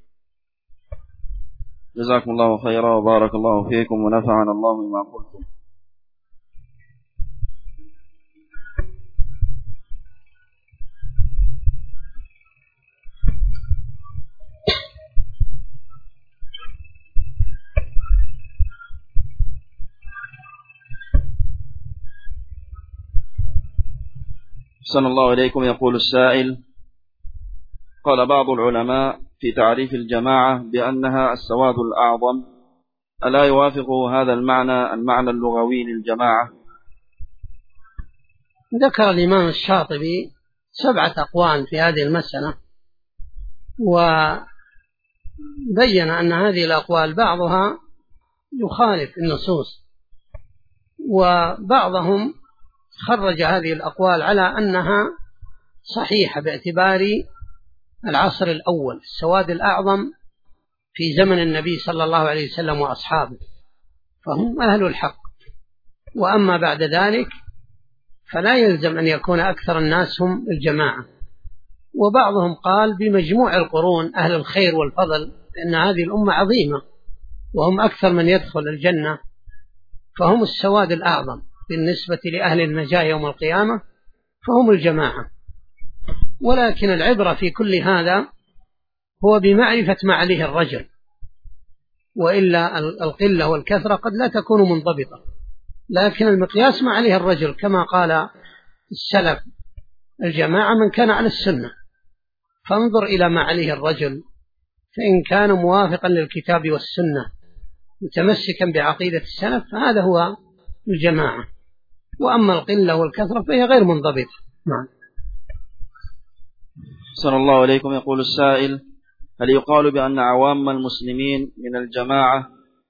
جزاكم الله خيرا وبارك الله فيكم ونفعنا الله بما قلتم. أحسن الله إليكم. يقول السائل: قال بعض العلماء في تعريف الجماعة بأنها السواد الأعظم، ألا يوافق هذا المعنى اللغوي للجماعة؟ ذكر الإمام الشاطبي 7 أقوال في هذه المسألة، وبين أن هذه الأقوال بعضها يخالف النصوص، وبعضهم خرج هذه الأقوال على أنها صحيحة باعتبار العصر الأول، السواد الأعظم في زمن النبي صلى الله عليه وسلم وأصحابه، فهم أهل الحق. وأما بعد ذلك فلا يلزم أن يكون أكثر الناس هم الجماعة. وبعضهم قال بمجموع القرون أهل الخير والفضل، لأن هذه الأمة عظيمة وهم أكثر من يدخل الجنة، فهم السواد الأعظم بالنسبة لأهل النجاة يوم القيامة، فهم الجماعة. ولكن العبرة في كل هذا هو بمعرفة ما عليه الرجل، وإلا القلة والكثرة قد لا تكون منضبطة، لكن المقياس ما عليه الرجل، كما قال السلف: الجماعة من كان على السنة. فانظر إلى ما عليه الرجل، فإن كان موافقا للكتاب والسنة متمسكا بعقيدة السلف فهذا هو الجماعة. وأما القلة والكثرة فهي غير منضبطة. نعم. صلى الله عليكم. يقول السائل: هل يقال بأن عوام المسلمين من الجماعة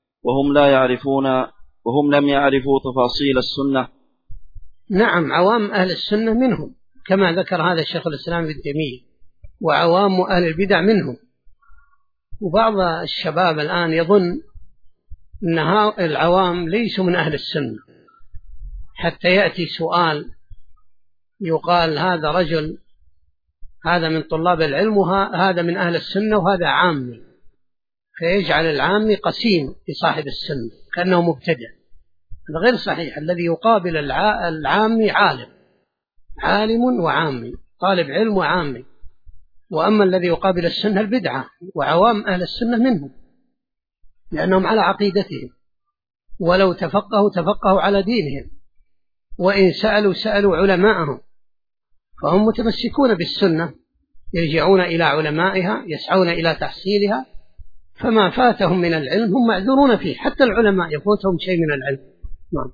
وهم لم يعرفوا تفاصيل السنة؟ نعم، عوام أهل السنة منهم، كما ذكر هذا الشيخ الإسلام ابن تيمية، وعوام أهل البدع منهم. وبعض الشباب الآن يظن أن العوام ليسوا من أهل السنة، حتى يأتي سؤال يقال هذا رجل، هذا من طلاب العلم وهذا من أهل السنة وهذا عامي، فيجعل العامي قسيم لصاحب السنة كأنه مبتدع. هذا غير صحيح. الذي يقابل العامي عالم وعامي، طالب علم وعامي. وأما الذي يقابل السنة البدعة، وعوام أهل السنة منهم، لأنهم على عقيدتهم، ولو تفقهوا على دينهم، وإن سألوا علماءهم، فهم متمسكون بالسنة، يرجعون إلى علمائها، يسعون إلى تحصيلها، فما فاتهم من العلم هم معذورون فيه. حتى العلماء يفوتهم شيء من العلم. نعم.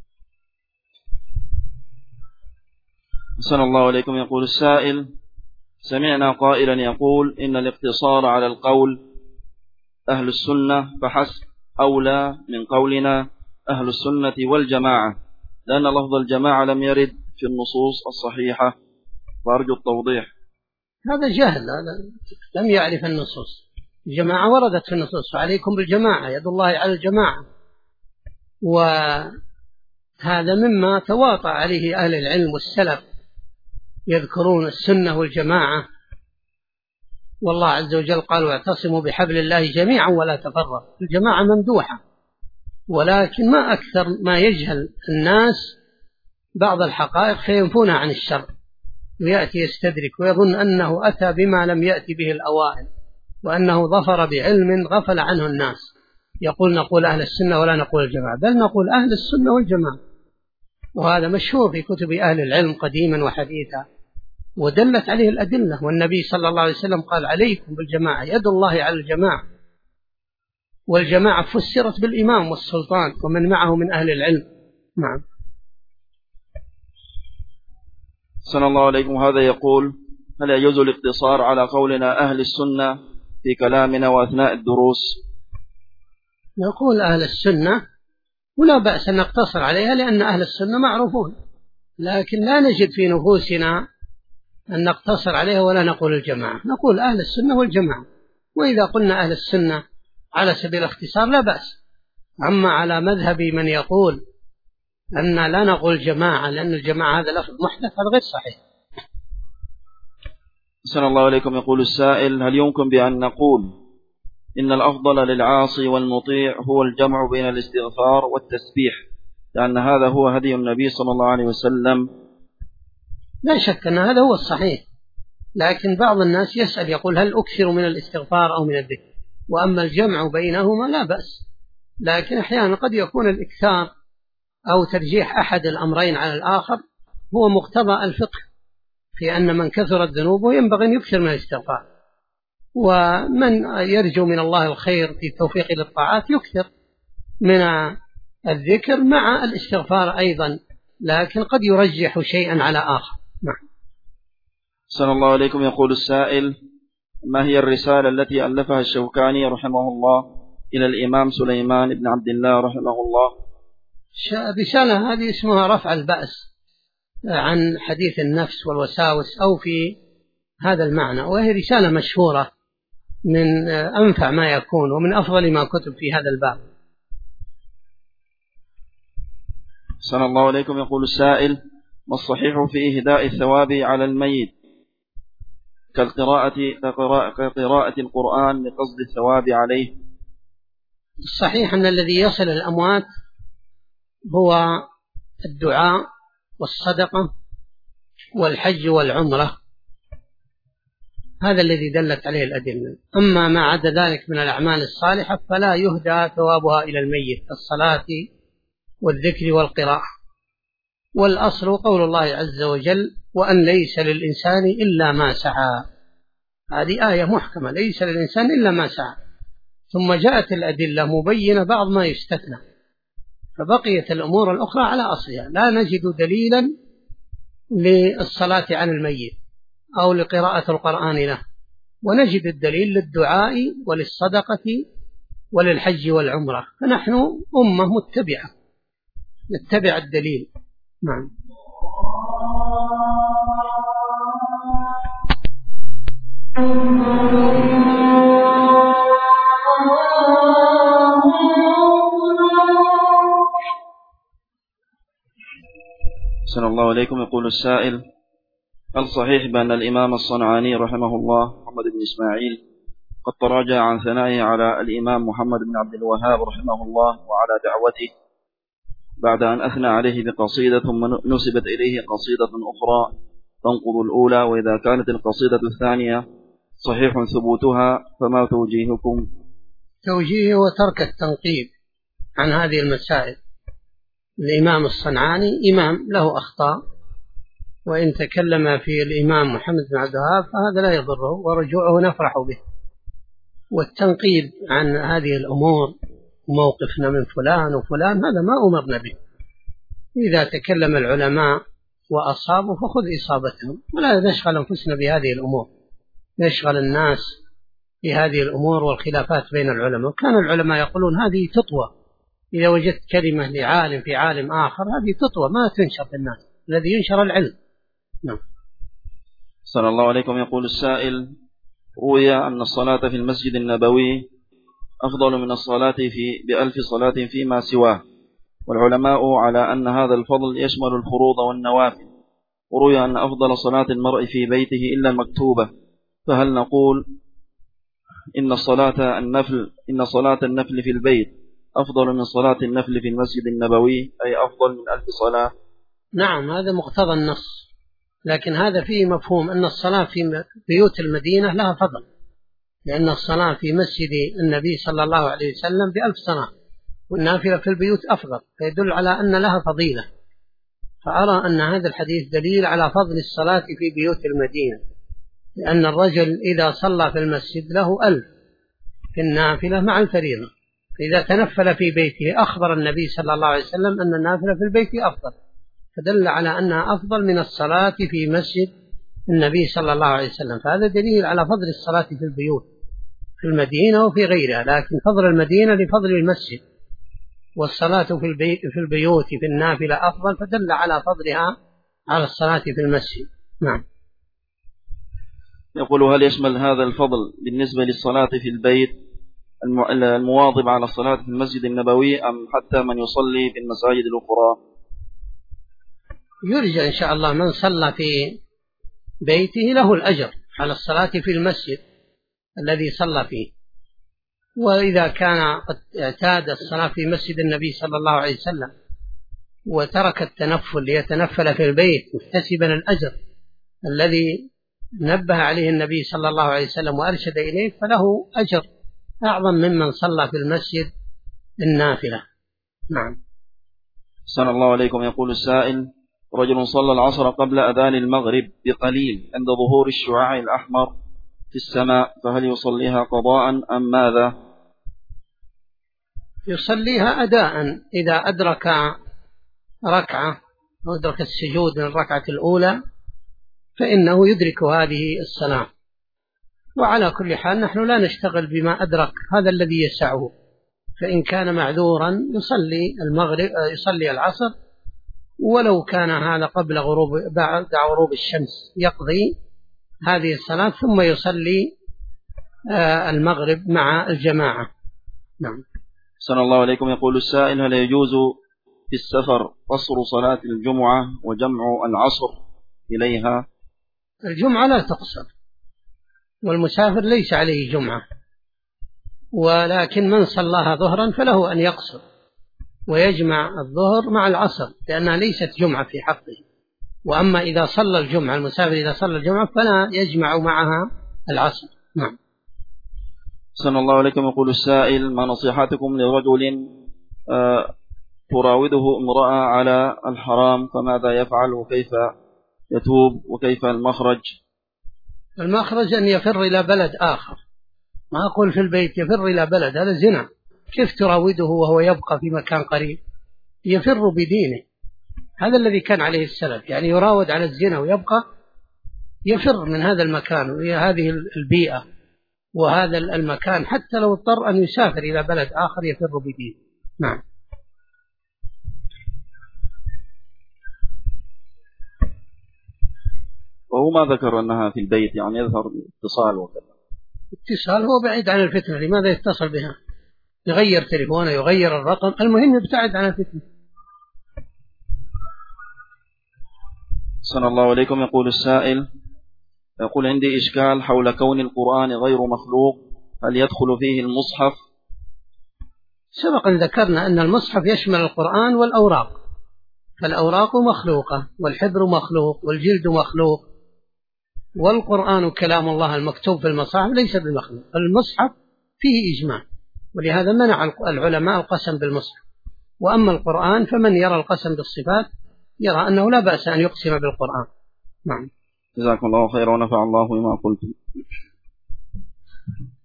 أحسن الله عليكم. يقول السائل: سمعنا قائلا يقول إن الاقتصار على القول أهل السنة فحسب أولى من قولنا أهل السنة والجماعة، لأن لفظ الجماعة لم يرد في النصوص الصحيحة، وأرجو التوضيح. هذا جهل، هذا لم يعرف النصوص. الجماعة وردت في النصوص: فعليكم بالجماعة، يد الله على الجماعة. وهذا مما تواطأ عليه أهل العلم والسلف، يذكرون السنة والجماعة، والله عز وجل قال: واعتصموا بحبل الله جميعا ولا تفرقوا. الجماعة ممدوحة، ولكن ما أكثر ما يجهل الناس بعض الحقائق فينفونها عن الشر، ويأتي يستدرك ويظن أنه أتى بما لم يأتي به الأوائل، وأنه ظفر بعلم غفل عنه الناس. نقول أهل السنة ولا نقول الجماعة، بل نقول أهل السنة والجماعة. وهذا مشهور في كتب أهل العلم قديما وحديثا، ودلت عليه الأدلة. والنبي صلى الله عليه وسلم قال: عليكم بالجماعة، يد الله على الجماعة. والجماعة فسرت بالإمام والسلطان ومن معه من أهل العلم. نعم. صلى الله عليكم. هذا يقول: هل يجوز الاقتصار على قولنا أهل السنة في كلامنا وأثناء الدروس؟ يقول أهل السنة ولا بأس أن نقتصر عليها لأن أهل السنة معروفون، لكن لا نجد في نفوسنا أن نقتصر عليها ولا نقول الجماعة، نقول أهل السنة والجماعة. وإذا قلنا أهل السنة على سبيل الاختصار لا بأس. أما على مذهب من يقول أن لا نقول جماعة لأن الجماعة هذا لفظ محدث، هذا غير صحيح. أحسن الله عليكم. يقول السائل: هل يمكن بأن نقول إن الأفضل للعاصي والمطيع هو الجمع بين الاستغفار والتسبيح، لأن هذا هو هدي النبي صلى الله عليه وسلم؟ لا شك أن هذا هو الصحيح، لكن بعض الناس يسأل يقول هل أكثر من الاستغفار أو من الذكر؟ وأما الجمع بينهما لا بأس، لكن أحيانا قد يكون الإكثار أو ترجيح أحد الأمرين على الآخر هو مقتضى الفقه في أن من كثرت ذنوبه ينبغي أن يكثر من الاستغفار، ومن يرجو من الله الخير في التوفيق للطاعات يكثر من الذكر مع الاستغفار أيضا، لكن قد يرجح شيئا على آخر. نعم. أحسن الله عليكم. يقول السائل: ما هي الرسالة التي ألفها الشوكاني رحمه الله إلى الإمام سليمان بن عبد الله رحمه الله؟ رسالة هذه اسمها رفع البأس عن حديث النفس والوساوس أو في هذا المعنى، وهي رسالة مشهورة من أنفع ما يكون ومن أفضل ما كتب في هذا الباب. أحسن الله عليكم. يقول السائل: ما الصحيح في إهداء الثواب على الميت كقراءة القرآن لقصد الثواب عليه؟ الصحيح أن الذي يصل الأموات هو الدعاء والصدقة والحج والعمرة، هذا الذي دلت عليه الأدلة. أما ما عدا ذلك من الأعمال الصالحة فلا يهدى ثوابها إلى الميت كالصلاة والذكر والقراءة. والأصل قول الله عز وجل: وأن ليس للإنسان إلا ما سعى. هذه آية محكمة، ليس للإنسان إلا ما سعى، ثم جاءت الأدلة مبينة بعض ما يستثنى، فبقيت الأمور الأخرى على أصلها. لا نجد دليلا للصلاة على الميت أو لقراءة القرآن له، ونجد الدليل للدعاء وللصدقة وللحج والعمرة، فنحن أمة متبعة نتبع الدليل. نعم. أحسن الله عليكم. يقول السائل: هل صحيح بأن الإمام الصنعاني رحمه الله محمد بن إسماعيل قد تراجع عن ثنائه على الإمام محمد بن عبد الوهاب رحمه الله وعلى دعوته بعد أن أثنى عليه بقصيدة ثم نسبت إليه قصيدة أخرى تنقض الأولى، وإذا كانت القصيدة الثانية صحيح ثبوتها فما توجيهكم؟ توجيه وترك التنقيب عن هذه المسائل. الإمام الصنعاني إمام له أخطاء، وإن تكلم في الإمام محمد بن عبد الوهاب فهذا لا يضره ورجوعه نفرح به. والتنقيب عن هذه الأمور موقفنا من فلان وفلان هذا ما أمرنا به. إذا تكلم العلماء وأصابوا فخذ إصابتهم، ولا نشغل أنفسنا بهذه الأمور، نشغل الناس بهذه الأمور والخلافات بين العلماء. كان العلماء يقولون هذه تطوى، إذا وجدت كلمة لعالم في عالم آخر هذه تطوى ما تنشر في الناس، الذي ينشر العلم. نعم. صلى الله عليكم. يقول السائل: روي أن الصلاة في المسجد النبوي أفضل من الصلاة بألف صلاة فيما سواه، والعلماء على أن هذا الفضل يشمل الفروض والنوافل، وروي أن أفضل صلاة المرء في بيته إلا المكتوبة، فهل نقول إن صلاة النفل في البيت أفضل من صلاة النفل في المسجد النبوي، أي أفضل من 1000 صلاة؟ نعم، هذا مقتضى النص، لكن هذا فيه مفهوم أن الصلاة في بيوت المدينة لها فضل، لأن الصلاة في مسجد النبي صلى الله عليه وسلم ب1000 صلاة، والنافلة في البيوت أفضل، فيدل على أن لها فضيلة. فأرى أن هذا الحديث دليل على فضل الصلاة في بيوت المدينة، لأن الرجل إذا صلى في المسجد له 1000 في النافلة مع الفريضة، فإذا تنفل في بيته أخبر النبي صلى الله عليه وسلم أن النافلة في البيت أفضل، فدل على أنها أفضل من الصلاة في مسجد النبي صلى الله عليه وسلم. فهذا دليل على فضل الصلاة في البيوت في المدينة وفي غيرها، لكن فضل المدينة لفضل المسجد، والصلاة في البيوت في النافلة أفضل، فدل على فضلها على الصلاة في المسجد. نعم. يقول: هل يشمل هذا الفضل بالنسبة للصلاة في البيت المواظب على الصلاة في المسجد النبوي أم حتى من يصلي في المساجد الأخرى؟ يرجى إن شاء الله من صلى في بيته له الأجر على الصلاة في المسجد الذي صلى فيه، وإذا كان قد اعتاد الصلاة في مسجد النبي صلى الله عليه وسلم وترك التنفل ليتنفل في البيت محتسبا الأجر الذي نبه عليه النبي صلى الله عليه وسلم وأرشد إليه، فله أجر أعظم ممن صلى في المسجد النافلة. نعم. صلى الله عليكم. يقول السائل: رجل صلى العصر قبل أذان المغرب بقليل عند ظهور الشعاع الأحمر في السماء، فهل يصليها قضاء أم ماذا؟ يصليها أداء إذا أدرك ركعة وأدرك السجود من الركعة الأولى فإنه يدرك هذه الصلاة. وعلى كل حال نحن لا نشتغل بما أدرك، هذا الذي يسعه، فإن كان معذورا يصلي المغرب يصلي العصر، ولو كان هذا قبل بعد غروب الشمس يقضي هذه الصلاة ثم يصلي المغرب مع الجماعة. نعم. صلى الله عليكم. يقول السائل: هل يجوز في السفر قصر صلاة الجمعة وجمع العصر إليها؟ الجمعة لا تقصر، والمسافر ليس عليه جمعة، ولكن من صلاها ظهرا فله أن يقصر ويجمع الظهر مع العصر لأنها ليست جمعة في حقه. وأما إذا صلى الجمعة المسافر إذا صلى الجمعة فلا يجمع معها العصر. نعم. صلى الله عليكم. يقول السائل: ما نصيحتكم لرجل تراوده امرأة على الحرام، فماذا يفعل وكيف يتوب وكيف المخرج؟ المخرج أن يفر إلى بلد آخر، ما أقول في البيت، يفر إلى بلد، هذا زنا. كيف تراوده وهو يبقى في مكان قريب؟ يفر بدينه، هذا الذي كان عليه السلف، يعني يراود على الزنا ويبقى يفر من هذا المكان وهذه البيئة وهذا المكان، حتى لو اضطر أن يسافر إلى بلد آخر يفر بدينه. نعم. وهو ما ذكر أنها في البيت، يعني يظهر اتصال وكذا. اتصال هو بعيد عن الفتنة، لماذا يتصل بها؟ يغير تليفونه يغير الرقم، المهم يبتعد عن الفتنة. صلى الله عليكم. يقول السائل: يقول عندي إشكال حول كون القرآن غير مخلوق، هل يدخل فيه المصحف؟ سبق أن ذكرنا أن المصحف يشمل القرآن والأوراق، فالأوراق مخلوقة والحبر مخلوق والجلد مخلوق، والقرآن كلام الله المكتوب في المصاحف ليس بالمخلوق. المصحف فيه إجماع، ولهذا منع العلماء القسم بالمصحف. وأما القرآن فمن يرى القسم بالصفات يرى أنه لا بأس أن يقسم بالقرآن. نعم. جزاكم الله خيرا ونفع الله بما قلتم.